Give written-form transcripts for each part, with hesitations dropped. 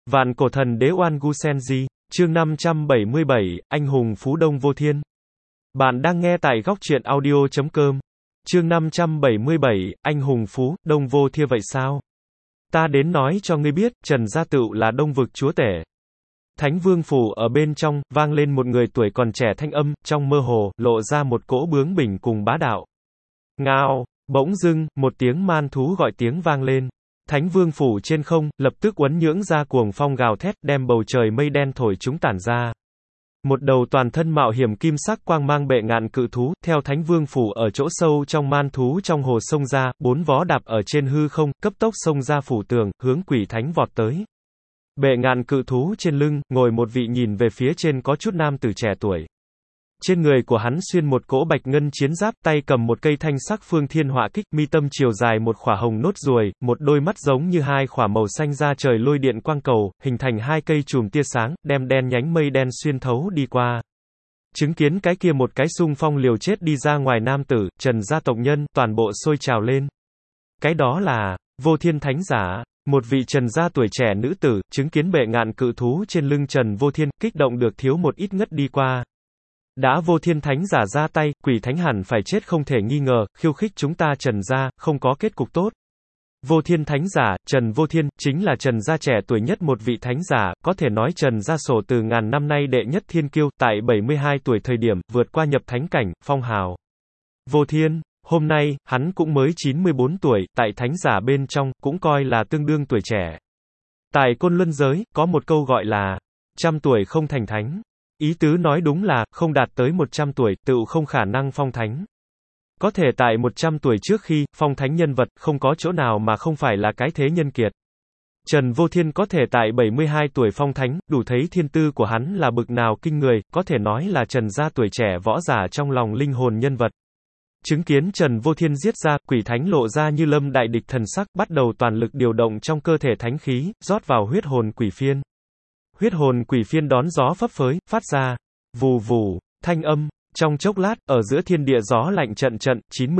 Vạn cổ thần đế Oan Gu Senji, chương 577, anh hùng phú đông vô thiên. Bạn đang nghe tại góc truyện audio.com. Chương 577, anh hùng phú đông vô thiên vậy sao? Ta đến nói cho ngươi biết, Trần Gia Tựu là đông vực chúa tể. Thánh Vương phủ ở bên trong, vang lên một người tuổi còn trẻ thanh âm, trong mơ hồ, lộ ra một cỗ bướng bỉnh cùng bá đạo. Ngao, bỗng dưng, một tiếng man thú gọi tiếng vang lên. Thánh Vương phủ trên không, lập tức uốn nhưỡng ra cuồng phong gào thét, đem bầu trời mây đen thổi chúng tản ra. Một đầu toàn thân mạo hiểm kim sắc quang mang bệ ngạn cự thú, theo Thánh Vương phủ ở chỗ sâu trong man thú trong hồ sông ra, bốn vó đạp ở trên hư không, cấp tốc xông ra phủ tường, hướng Quỷ Thánh vọt tới. Bệ ngạn cự thú trên lưng, ngồi một vị nhìn về phía trên có chút nam tử trẻ tuổi. Trên người của hắn xuyên một cỗ bạch ngân chiến giáp, tay cầm một cây thanh sắc phương thiên họa kích, mi tâm chiều dài một khỏa hồng nốt ruồi, một đôi mắt giống như hai khỏa màu xanh da trời lôi điện quang cầu, hình thành hai cây chùm tia sáng, đem đen nhánh mây đen xuyên thấu đi qua. Chứng kiến cái kia một cái xung phong liều chết đi ra ngoài nam tử, Trần gia tộc nhân, toàn bộ sôi trào lên. Cái đó là Vô Thiên Thánh Giả. Một vị Trần gia tuổi trẻ nữ tử, chứng kiến bệ ngạn cự thú trên lưng Trần Vô Thiên, kích động được thiếu một ít ngất đi qua. Đã Vô Thiên Thánh Giả ra tay, Quỷ Thánh hẳn phải chết không thể nghi ngờ, khiêu khích chúng ta Trần gia, không có kết cục tốt. Vô Thiên Thánh Giả, Trần Vô Thiên, chính là Trần gia trẻ tuổi nhất một vị Thánh Giả, có thể nói Trần gia sổ từ ngàn năm nay đệ nhất thiên kiêu, tại 72 tuổi thời điểm, vượt qua nhập thánh cảnh, phong hào. Vô Thiên, hôm nay, hắn cũng mới 94 tuổi, tại Thánh Giả bên trong, cũng coi là tương đương tuổi trẻ. Tại Côn Luân giới, có một câu gọi là, trăm tuổi không thành thánh. Ý tứ nói đúng là, không đạt tới 100 tuổi, tựu không khả năng phong thánh. Có thể tại 100 tuổi trước khi, phong thánh nhân vật, không có chỗ nào mà không phải là cái thế nhân kiệt. Trần Vô Thiên có thể tại 72 tuổi phong thánh, đủ thấy thiên tư của hắn là bực nào kinh người, có thể nói là Trần gia tuổi trẻ võ giả trong lòng linh hồn nhân vật. Chứng kiến Trần Vô Thiên giết ra, Quỷ Thánh lộ ra như lâm đại địch thần sắc, bắt đầu toàn lực điều động trong cơ thể thánh khí, rót vào huyết hồn quỷ phiên. Huyết hồn quỷ phiên đón gió phấp phới, phát ra vù vù thanh âm. Trong chốc lát, ở giữa thiên địa gió lạnh trận trận,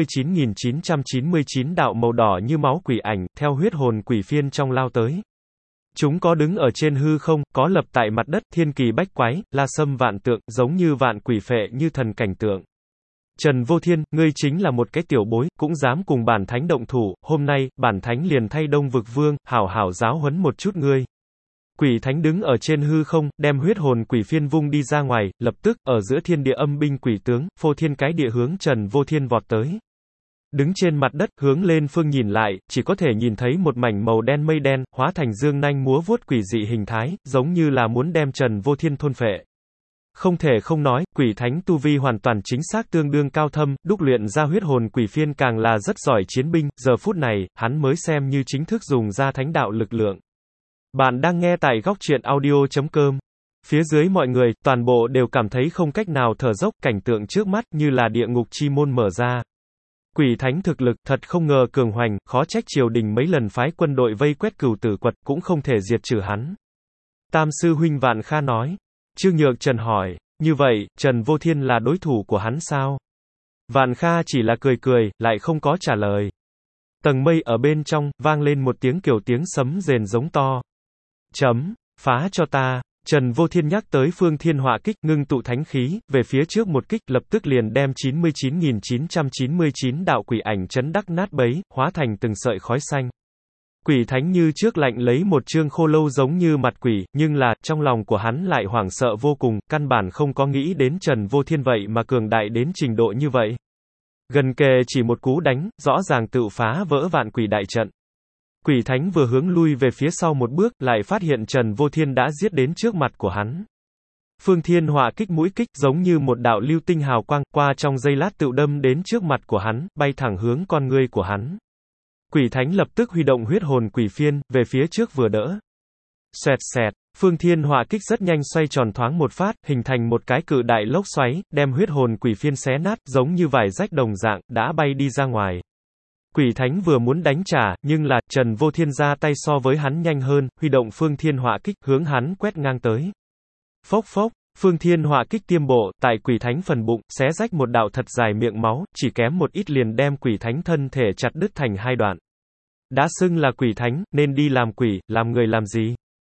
99.999 đạo màu đỏ như máu quỷ ảnh, theo huyết hồn quỷ phiên trong lao tới. Chúng có đứng ở trên hư không, có lập tại mặt đất, thiên kỳ bách quái, la sâm vạn tượng, giống như vạn quỷ phệ như thần cảnh tượng. Trần Vô Thiên, ngươi chính là một cái tiểu bối, cũng dám cùng bản thánh động thủ, hôm nay, bản thánh liền thay Đông Vực Vương, hảo hảo giáo huấn một chút ngươi. Quỷ Thánh đứng ở trên hư không, đem huyết hồn quỷ phiên vung đi ra ngoài, lập tức, ở giữa thiên địa âm binh quỷ tướng, phô thiên cái địa hướng Trần Vô Thiên vọt tới. Đứng trên mặt đất, hướng lên phương nhìn lại, chỉ có thể nhìn thấy một mảnh màu đen mây đen, hóa thành dương nanh múa vuốt quỷ dị hình thái, giống như là muốn đem Trần Vô Thiên thôn phệ. Không thể không nói, Quỷ Thánh tu vi hoàn toàn chính xác tương đương cao thâm, đúc luyện ra huyết hồn quỷ phiên càng là rất giỏi chiến binh, giờ phút này, hắn mới xem như chính thức dùng ra thánh đạo lực lượng. Bạn đang nghe tại góc truyện audio.com. Phía dưới mọi người, toàn bộ đều cảm thấy không cách nào thở dốc, cảnh tượng trước mắt như là địa ngục chi môn mở ra. Quỷ Thánh thực lực, thật không ngờ cường hoành, khó trách triều đình mấy lần phái quân đội vây quét Cửu Tử Quật, cũng không thể diệt trừ hắn. Tam sư huynh Vạn Kha nói. Trương Nhược Trần hỏi, như vậy, Trần Vô Thiên là đối thủ của hắn sao? Vạn Kha chỉ là cười cười, lại không có trả lời. Tầng mây ở bên trong, vang lên một tiếng kiểu tiếng sấm rền giống to. Phá cho ta. Trần Vô Thiên nhắc tới phương thiên họa kích, ngưng tụ thánh khí, về phía trước một kích, lập tức liền đem 99.999 đạo quỷ ảnh chấn đắc nát bấy, hóa thành từng sợi khói xanh. Quỷ Thánh như trước lạnh lấy một trương khô lâu giống như mặt quỷ, nhưng là, trong lòng của hắn lại hoảng sợ vô cùng, căn bản không có nghĩ đến Trần Vô Thiên vậy mà cường đại đến trình độ như vậy. Gần kề chỉ một cú đánh, rõ ràng tự phá vỡ vạn quỷ đại trận. Quỷ Thánh vừa hướng lui về phía sau một bước, lại phát hiện Trần Vô Thiên đã giết đến trước mặt của hắn. Phương thiên họa kích mũi kích, giống như một đạo lưu tinh hào quang, qua trong giây lát tự đâm đến trước mặt của hắn, bay thẳng hướng con ngươi của hắn. Quỷ Thánh lập tức huy động huyết hồn quỷ phiên, về phía trước vừa đỡ. Xoẹt xẹt, phương thiên họa kích rất nhanh xoay tròn thoáng một phát, hình thành một cái cự đại lốc xoáy, đem huyết hồn quỷ phiên xé nát, giống như vải rách đồng dạng, đã bay đi ra ngoài. Quỷ Thánh vừa muốn đánh trả, nhưng là, Trần Vô Thiên ra tay so với hắn nhanh hơn, huy động phương thiên họa kích, hướng hắn quét ngang tới. Phốc phốc, phương thiên họa kích tiêm bộ, tại Quỷ Thánh phần bụng, xé rách một đạo thật dài miệng máu, chỉ kém một ít liền đem Quỷ Thánh thân thể chặt đứt thành hai đoạn. Đã xưng là Quỷ Thánh, nên đi làm quỷ, làm người làm gì?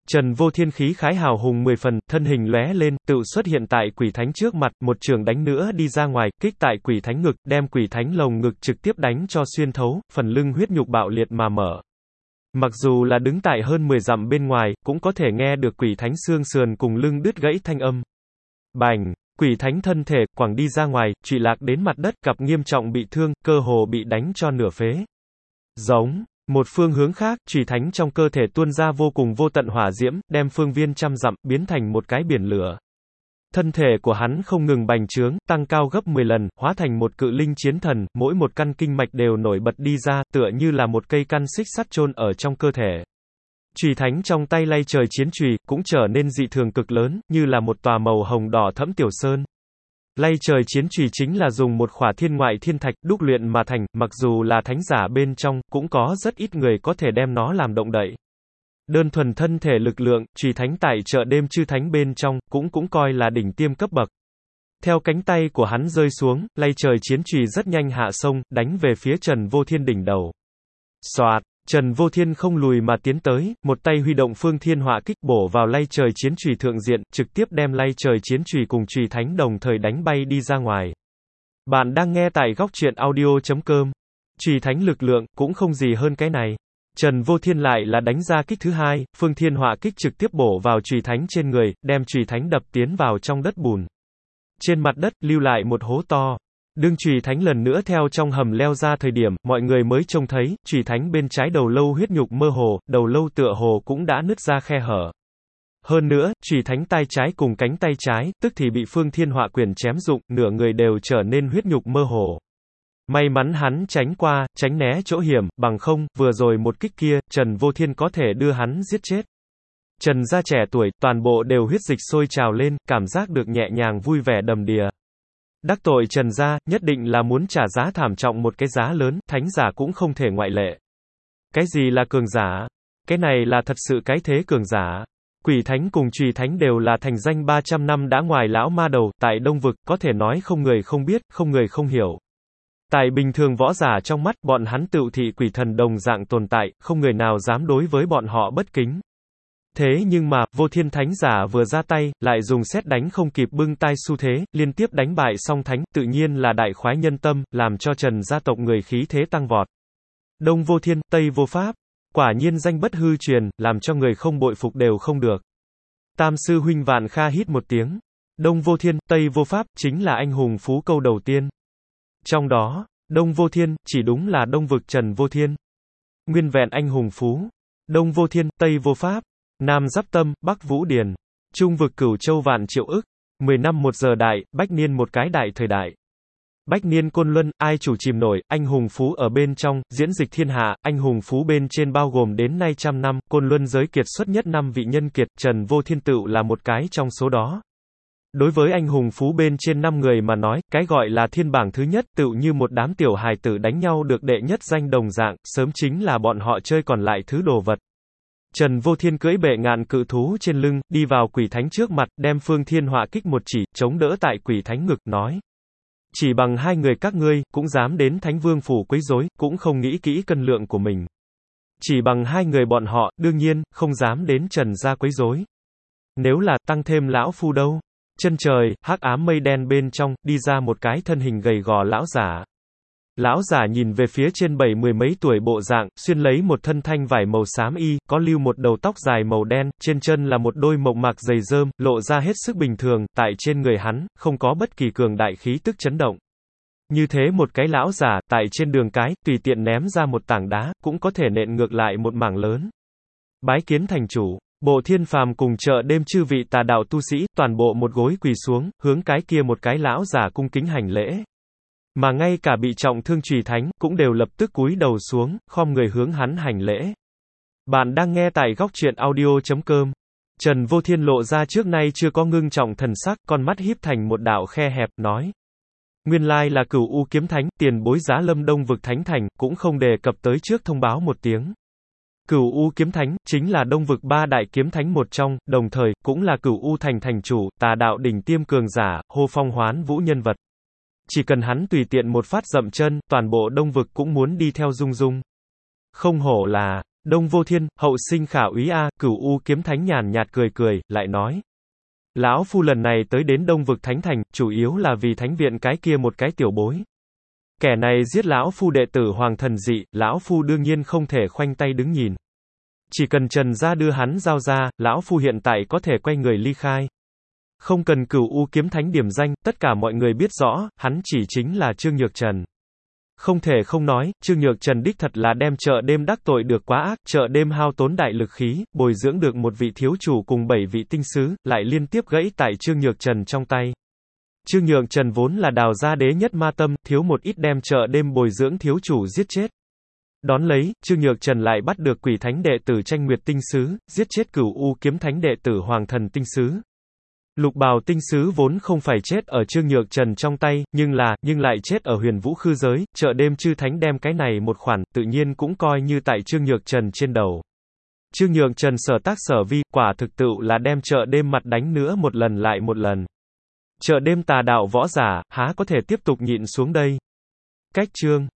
Trần Vô Thiên khí khái hào hùng 10 phần, thân hình lóe lên, tự xuất hiện tại quỷ thánh trước mặt, một trường đánh nữa đi ra ngoài, kích tại quỷ thánh ngực, đem quỷ thánh lồng ngực trực tiếp đánh cho xuyên thấu, phần lưng huyết nhục bạo liệt mà mở. Mặc dù là đứng tại hơn 10 dặm bên ngoài, cũng có thể nghe được quỷ thánh xương sườn cùng lưng đứt gãy thanh âm. Bành! Quỷ thánh thân thể, quẳng đi ra ngoài, trụy lạc đến mặt đất, cặp nghiêm trọng bị thương, cơ hồ bị đánh cho nửa phế. Giống! Một phương hướng khác, chủy thánh trong cơ thể tuôn ra vô cùng vô tận hỏa diễm, đem phương viên trăm dặm, biến thành một cái biển lửa. Thân thể của hắn không ngừng bành trướng, tăng cao gấp 10 lần, hóa thành một cự linh chiến thần, mỗi một căn kinh mạch đều nổi bật đi ra, tựa như là một cây căn xích sắt chôn ở trong cơ thể. Chủy thánh trong tay lay trời chiến chùy, cũng trở nên dị thường cực lớn, như là một tòa màu hồng đỏ thẫm tiểu sơn. Lay trời chiến chùy chính là dùng một khỏa thiên ngoại thiên thạch đúc luyện mà thành, mặc dù là thánh giả bên trong, cũng có rất ít người có thể đem nó làm động đậy. Đơn thuần thân thể lực lượng, chùy thánh tại chợ đêm chư thánh bên trong, cũng coi là đỉnh tiêm cấp bậc. Theo cánh tay của hắn rơi xuống, lay trời chiến chùy rất nhanh hạ sông, đánh về phía Trần Vô Thiên đỉnh đầu. Soạt! Trần Vô Thiên không lùi mà tiến tới, một tay huy động phương thiên hỏa kích bổ vào lay trời chiến chùy thượng diện, trực tiếp đem lay trời chiến chùy cùng chùy thánh đồng thời đánh bay đi ra ngoài. Bạn đang nghe tại góc truyện audio.com. Chùy thánh lực lượng, cũng không gì hơn cái này. Trần Vô Thiên lại là đánh ra kích thứ hai, phương thiên hỏa kích trực tiếp bổ vào chùy thánh trên người, đem chùy thánh đập tiến vào trong đất bùn. Trên mặt đất, lưu lại một hố to. Đương chùy thánh lần nữa theo trong hầm leo ra thời điểm, mọi người mới trông thấy, chùy thánh bên trái đầu lâu huyết nhục mơ hồ, đầu lâu tựa hồ cũng đã nứt ra khe hở. Hơn nữa, chùy thánh tay trái cùng cánh tay trái, tức thì bị phương thiên hỏa quyền chém rụng, nửa người đều trở nên huyết nhục mơ hồ. May mắn hắn tránh qua, tránh né chỗ hiểm, bằng không, vừa rồi một kích kia, Trần Vô Thiên có thể đưa hắn giết chết. Trần gia trẻ tuổi, toàn bộ đều huyết dịch sôi trào lên, cảm giác được nhẹ nhàng vui vẻ đầm đìa. Đắc tội Trần gia, nhất định là muốn trả giá thảm trọng một cái giá lớn, thánh giả cũng không thể ngoại lệ. Cái gì là cường giả? Cái này là thật sự cái thế cường giả. Quỷ thánh cùng chùy thánh đều là thành danh 300 năm đã ngoài lão ma đầu, tại Đông Vực, có thể nói không người không biết, không người không hiểu. Tại bình thường võ giả trong mắt, bọn hắn tựu thị quỷ thần đồng dạng tồn tại, không người nào dám đối với bọn họ bất kính. Thế nhưng mà, Vô Thiên thánh giả vừa ra tay, lại dùng sét đánh không kịp bưng tai xu thế, liên tiếp đánh bại song thánh, tự nhiên là đại khoái nhân tâm, làm cho Trần gia tộc người khí thế tăng vọt. Đông vô thiên, Tây vô pháp. Quả nhiên danh bất hư truyền, làm cho người không bội phục đều không được. Tam sư huynh Vạn Kha hít một tiếng. Đông vô thiên, Tây vô pháp, chính là anh hùng phú câu đầu tiên. Trong đó, Đông vô thiên, chỉ đúng là Đông vực Trần Vô Thiên. Nguyên vẹn anh hùng phú. Đông vô thiên, Tây vô pháp. Nam Giáp Tâm, Bắc Vũ Điền. Trung vực Cửu Châu vạn triệu ức. 10 năm một giờ đại, bách niên một cái đại thời đại. Bách niên côn luân, ai chủ chìm nổi, anh hùng phú ở bên trong, diễn dịch thiên hạ, anh hùng phú bên trên bao gồm đến nay trăm năm, côn luân giới kiệt xuất nhất 5 vị nhân kiệt, Trần Vô Thiên tựu là một cái trong số đó. Đối với anh hùng phú bên trên 5 người mà nói, cái gọi là thiên bảng thứ nhất tựu như một đám tiểu hài tử đánh nhau được đệ nhất danh đồng dạng, sớm chính là bọn họ chơi còn lại thứ đồ vật. Trần Vô Thiên cưỡi bệ ngạn cự thú trên lưng, đi vào quỷ thánh trước mặt, đem phương thiên hỏa kích một chỉ, chống đỡ tại quỷ thánh ngực, nói. Chỉ bằng hai người các ngươi, cũng dám đến thánh vương phủ quấy rối, cũng không nghĩ kỹ cân lượng của mình. Chỉ bằng hai người bọn họ, đương nhiên, không dám đến Trần gia quấy rối. Nếu là tăng thêm lão phu đâu? Chân trời, hắc ám mây đen bên trong, đi ra một cái thân hình gầy gò lão giả. Lão giả nhìn về phía trên 70 mấy tuổi bộ dạng, xuyên lấy một thân thanh vải màu xám y, có lưu một đầu tóc dài màu đen, trên chân là một đôi mộc mạc giày rơm, lộ ra hết sức bình thường, tại trên người hắn, không có bất kỳ cường đại khí tức chấn động. Như thế một cái lão giả, tại trên đường cái, tùy tiện ném ra một tảng đá, cũng có thể nện ngược lại một mảng lớn. Bái kiến thành chủ. Bộ Thiên Phàm cùng chợ đêm chư vị tà đạo tu sĩ, toàn bộ một gối quỳ xuống, hướng cái kia một cái lão giả cung kính hành lễ. Mà ngay cả bị trọng thương chùy thánh, cũng đều lập tức cúi đầu xuống, khom người hướng hắn hành lễ. Bạn đang nghe tại góc truyện audio.com. Trần Vô Thiên lộ ra trước nay chưa có ngưng trọng thần sắc, con mắt híp thành một đạo khe hẹp, nói. Nguyên lai là Cửu U kiếm thánh, tiền bối Giá Lâm Đông vực thánh thành, cũng không đề cập tới trước thông báo một tiếng. Cửu U kiếm thánh, chính là Đông vực 3 đại kiếm thánh một trong, đồng thời, cũng là Cửu U thành thành chủ, tà đạo đỉnh tiêm cường giả, hô phong hoán vũ nhân vật. Chỉ cần hắn tùy tiện một phát dậm chân, toàn bộ Đông vực cũng muốn đi theo rung rung. Không hổ là Đông Vô Thiên, hậu sinh khả úy a, Cửu U kiếm thánh nhàn nhạt cười cười, lại nói. Lão phu lần này tới đến Đông vực Thánh Thành, chủ yếu là vì thánh viện cái kia một cái tiểu bối. Kẻ này giết lão phu đệ tử Hoàng Thần Dị, lão phu đương nhiên không thể khoanh tay đứng nhìn. Chỉ cần Trần gia đưa hắn giao ra, lão phu hiện tại có thể quay người ly khai. Không cần Cửu U kiếm thánh điểm danh, tất cả mọi người biết rõ, hắn chỉ chính là Trương Nhược Trần. Không thể không nói, Trương Nhược Trần đích thật là đem chợ đêm đắc tội được quá ác, chợ đêm hao tốn đại lực khí, bồi dưỡng được một vị thiếu chủ cùng 7 vị tinh sứ, lại liên tiếp gãy tại Trương Nhược Trần trong tay. Trương Nhược Trần vốn là đào gia đế nhất ma tâm, thiếu một ít đem chợ đêm bồi dưỡng thiếu chủ giết chết. Đón lấy, Trương Nhược Trần lại bắt được Quỷ Thánh đệ tử Tranh Nguyệt tinh sứ, giết chết Cửu U kiếm thánh đệ tử Hoàng Thần tinh sứ. Lục Bào tinh sứ vốn không phải chết ở Trương Nhược Trần trong tay, nhưng lại chết ở Huyền Vũ Khư giới, chợ đêm chư thánh đem cái này một khoản, tự nhiên cũng coi như tại Trương Nhược Trần trên đầu. Trương Nhược Trần sở tác sở vi, quả thực tự là đem chợ đêm mặt đánh nữa một lần lại một lần. Chợ đêm tà đạo võ giả, há có thể tiếp tục nhịn xuống đây. Cách chương